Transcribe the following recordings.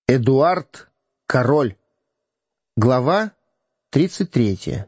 Эдуард Король. Глава 33.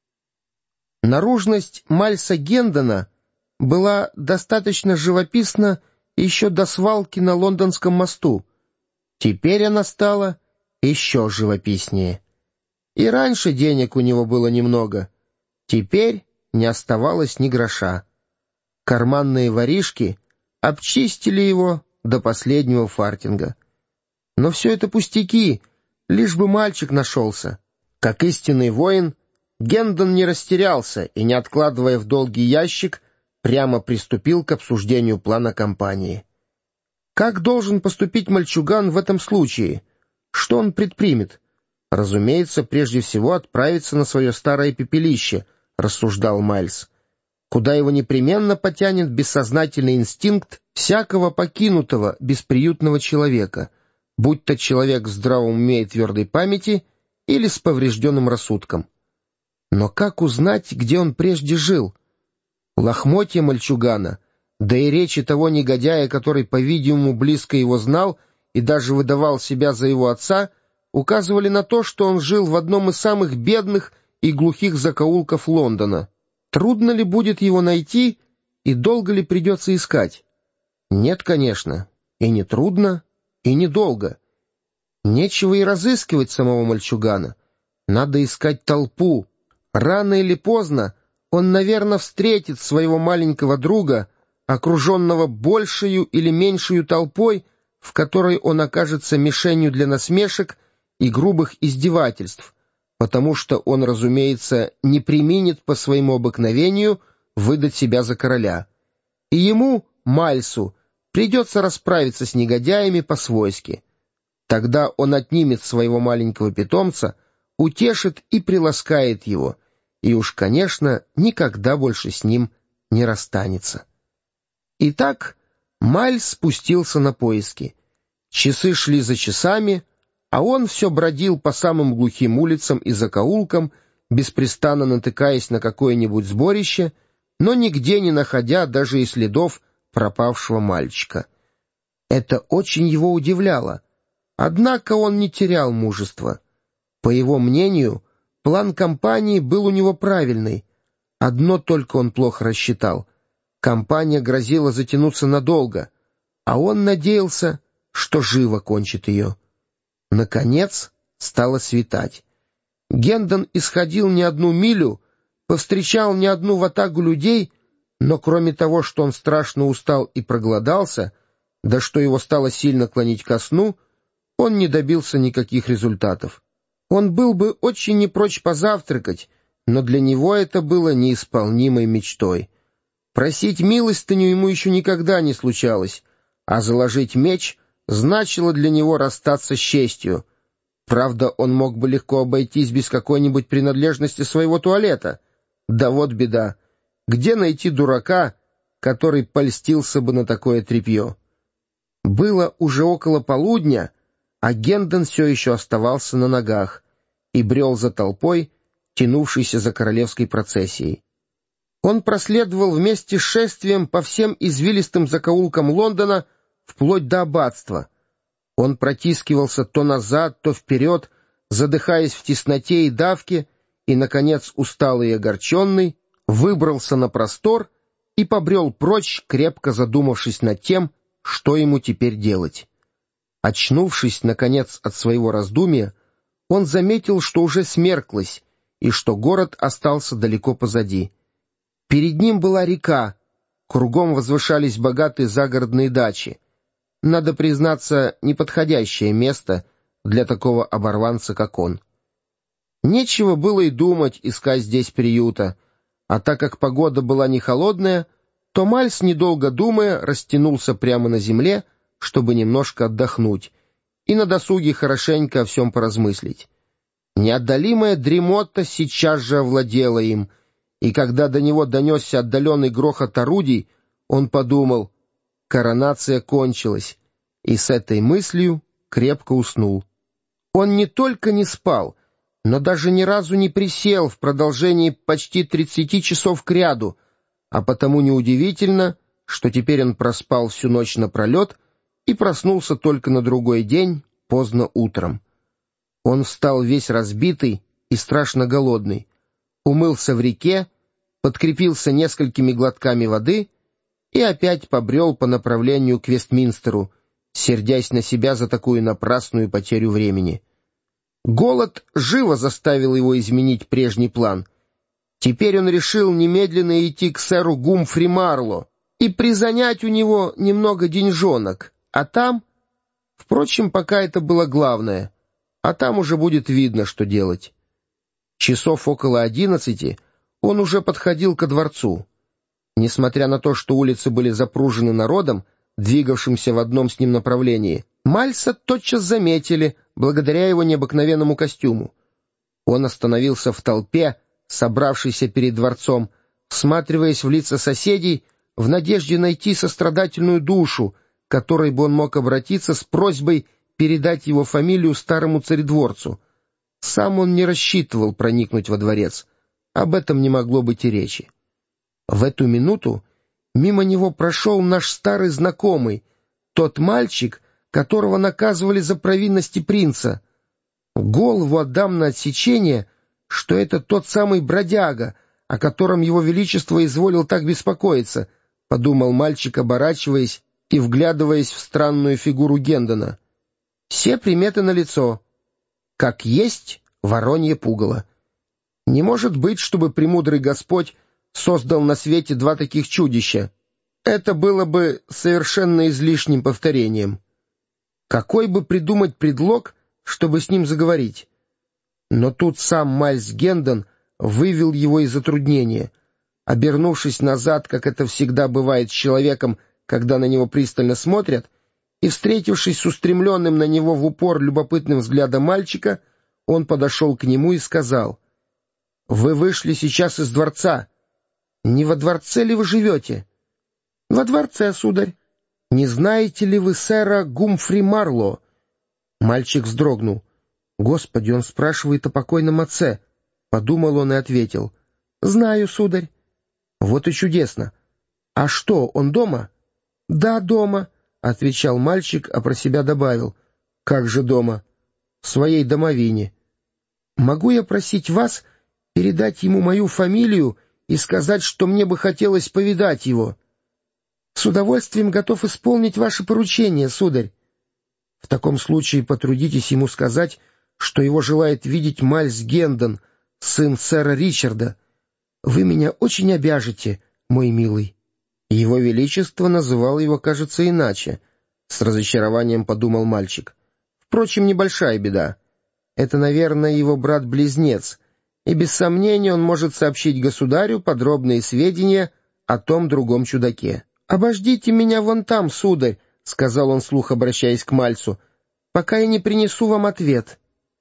Наружность Мальса Гендона была достаточно живописна еще до свалки на Лондонском мосту. Теперь она стала еще живописнее. И раньше денег у него было немного. Теперь не оставалось ни гроша. Карманные воришки обчистили его до последнего фартинга. Но все это пустяки, лишь бы мальчик нашелся. Как истинный воин, Гендон не растерялся и, не откладывая в долгий ящик, прямо приступил к обсуждению плана кампании. Как должен поступить мальчуган в этом случае? Что он предпримет? Разумеется, прежде всего отправиться на свое старое пепелище, рассуждал Майлз, куда его непременно потянет бессознательный инстинкт всякого покинутого, бесприютного человека, будь то человек в здравом уме и твердой памяти или с поврежденным рассудком. Но как узнать, где он прежде жил? Лохмотья мальчугана, да и речи того негодяя, который, по-видимому, близко его знал и даже выдавал себя за его отца, указывали на то, что он жил в одном из самых бедных и глухих закоулков Лондона. Трудно ли будет его найти и долго ли придется искать? Нет, конечно, и не трудно, и недолго. Нечего и разыскивать самого мальчугана. Надо искать толпу. Рано или поздно он, наверное, встретит своего маленького друга, окруженного большею или меньшею толпой, в которой он окажется мишенью для насмешек и грубых издевательств, потому что он, разумеется, не преминет по своему обыкновению выдать себя за короля. И ему, Мальсу, придется расправиться с негодяями по-свойски. Тогда он отнимет своего маленького питомца, утешит и приласкает его, и уж, конечно, никогда больше с ним не расстанется. Итак, Майлз спустился на поиски. Часы шли за часами, а он все бродил по самым глухим улицам и закоулкам, беспрестанно натыкаясь на какое-нибудь сборище, но нигде не находя даже и следов пропавшего мальчика. Это очень его удивляло. Однако он не терял мужества. По его мнению, план кампании был у него правильный. Одно только он плохо рассчитал. Кампания грозила затянуться надолго, а он надеялся, что живо кончит ее. Наконец стало светать. Гендон исходил не одну милю, повстречал не одну ватагу людей, но кроме того, что он страшно устал и проголодался, да что его стало сильно клонить ко сну, он не добился никаких результатов. Он был бы очень не прочь позавтракать, но для него это было неисполнимой мечтой. Просить милостыню ему еще никогда не случалось, а заложить меч значило для него расстаться с честью. Правда, он мог бы легко обойтись без какой-нибудь принадлежности своего туалета. Да вот беда. Где найти дурака, который польстился бы на такое тряпье? Было уже около полудня, а Гендон все еще оставался на ногах и брел за толпой, тянувшейся за королевской процессией. Он проследовал вместе с шествием по всем извилистым закоулкам Лондона вплоть до аббатства. Он протискивался то назад, то вперед, задыхаясь в тесноте и давке, и, наконец, усталый и огорченный, выбрался на простор и побрел прочь, крепко задумавшись над тем, что ему теперь делать. Очнувшись, наконец, от своего раздумья, он заметил, что уже смерклось, и что город остался далеко позади. Перед ним была река, кругом возвышались богатые загородные дачи. Надо признаться, неподходящее место для такого оборванца, как он. Нечего было и думать искать здесь приюта, а так как погода была не холодная, то Майлз, недолго думая, растянулся прямо на земле, чтобы немножко отдохнуть, и на досуге хорошенько о всем поразмыслить. Неотдалимая дремота сейчас же овладела им, и когда до него донесся отдаленный грохот орудий, он подумал: коронация кончилась, и с этой мыслью крепко уснул. Он не только не спал, но даже ни разу не присел в продолжении почти 30 часов кряду, а потому неудивительно, что теперь он проспал всю ночь напролет и проснулся только на другой день поздно утром. Он встал весь разбитый и страшно голодный, умылся в реке, подкрепился несколькими глотками воды и опять побрел по направлению к Вестминстеру, сердясь на себя за такую напрасную потерю времени. Голод живо заставил его изменить прежний план. Теперь он решил немедленно идти к сэру Гумфри Марло и призанять у него немного деньжонок, а там... Впрочем, пока это было главное, а там уже будет видно, что делать. Часов около 11 он уже подходил ко дворцу. Несмотря на то, что улицы были запружены народом, двигавшимся в одном с ним направлении, Мальса тотчас заметили, благодаря его необыкновенному костюму. Он остановился в толпе, собравшейся перед дворцом, всматриваясь в лица соседей, в надежде найти сострадательную душу, к которой бы он мог обратиться с просьбой передать его фамилию старому царедворцу. Сам он не рассчитывал проникнуть во дворец. Об этом не могло быть и речи. В эту минуту мимо него прошел наш старый знакомый, тот мальчик, которого наказывали за провинности принца. Голову отдам на отсечение, что это тот самый бродяга, о котором его величество изволил так беспокоиться, — подумал мальчик, оборачиваясь и вглядываясь в странную фигуру Гендона. Все приметы налицо. Как есть воронье пугало. Не может быть, чтобы премудрый Господь создал на свете два таких чудища. Это было бы совершенно излишним повторением. Какой бы придумать предлог, чтобы с ним заговорить? Но тут сам Майлз Гендон вывел его из затруднения. Обернувшись назад, как это всегда бывает с человеком, когда на него пристально смотрят, и, встретившись с устремленным на него в упор любопытным взглядом мальчика, он подошел к нему и сказал: «Вы вышли сейчас из дворца. Не во дворце ли вы живете?» «Во дворце, сударь». «Не знаете ли вы сэра Гумфри Марло?» Мальчик вздрогнул. «Господи, он спрашивает о покойном отце», — подумал он и ответил: «Знаю, сударь». «Вот и чудесно. А что, он дома?» «Да, дома», — отвечал мальчик, а про себя добавил: «Как же дома?» «В своей домовине». «Могу я просить вас передать ему мою фамилию и сказать, что мне бы хотелось повидать его?» «С удовольствием готов исполнить ваше поручение, сударь». «В таком случае потрудитесь ему сказать, что его желает видеть Майлз Гендон, сын сэра Ричарда. Вы меня очень обяжете, мой милый». Его Величество называл его, кажется, иначе, — с разочарованием подумал мальчик. Впрочем, небольшая беда. Это, наверное, его брат-близнец, и без сомнения он может сообщить государю подробные сведения о том другом чудаке. «Обождите меня вон там, сударь», — сказал он вслух, обращаясь к Мальцу, — «пока я не принесу вам ответ».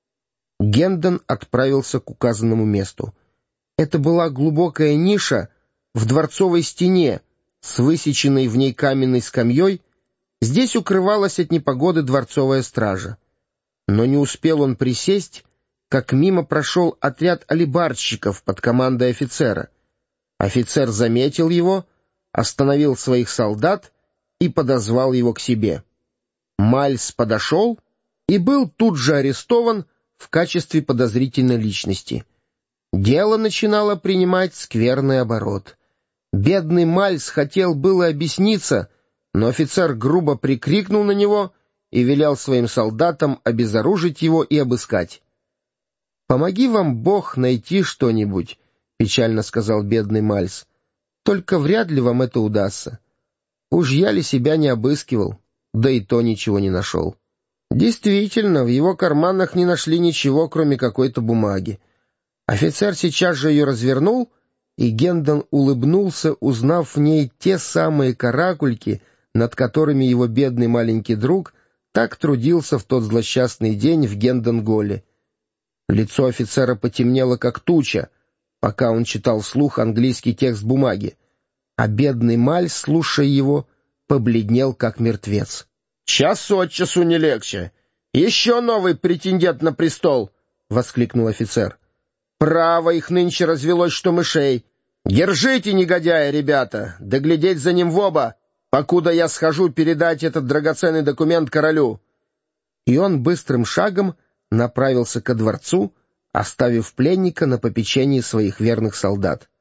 Гендон отправился к указанному месту. Это была глубокая ниша в дворцовой стене, с высеченной в ней каменной скамьей. Здесь укрывалась от непогоды дворцовая стража. Но не успел он присесть, как мимо прошел отряд алибардщиков под командой офицера. Офицер заметил его, остановил своих солдат и подозвал его к себе. Майлз подошел и был тут же арестован в качестве подозрительной личности. Дело начинало принимать скверный оборот. Бедный Майлз хотел было объясниться, но офицер грубо прикрикнул на него и велел своим солдатам обезоружить его и обыскать. «Помоги вам Бог найти что-нибудь», — печально сказал бедный Майлз. «Только вряд ли вам это удастся. Уж я ли себя не обыскивал, да и то ничего не нашел». Действительно, в его карманах не нашли ничего, кроме какой-то бумаги. Офицер сейчас же ее развернул, и Гендон улыбнулся, узнав в ней те самые каракульки, над которыми его бедный маленький друг так трудился в тот злосчастный день в Гендон-Голле. Лицо офицера потемнело, как туча, пока он читал вслух английский текст бумаги, а бедный Майлз, слушая его, побледнел, как мертвец. «Час от часу не легче. Еще новый претендент на престол!» — воскликнул офицер. «Право, их нынче развелось, что мышей. Держите, негодяя, ребята, да глядеть за ним в оба, покуда я схожу передать этот драгоценный документ королю». и он быстрым шагом направился ко дворцу, оставив пленника на попечении своих верных солдат.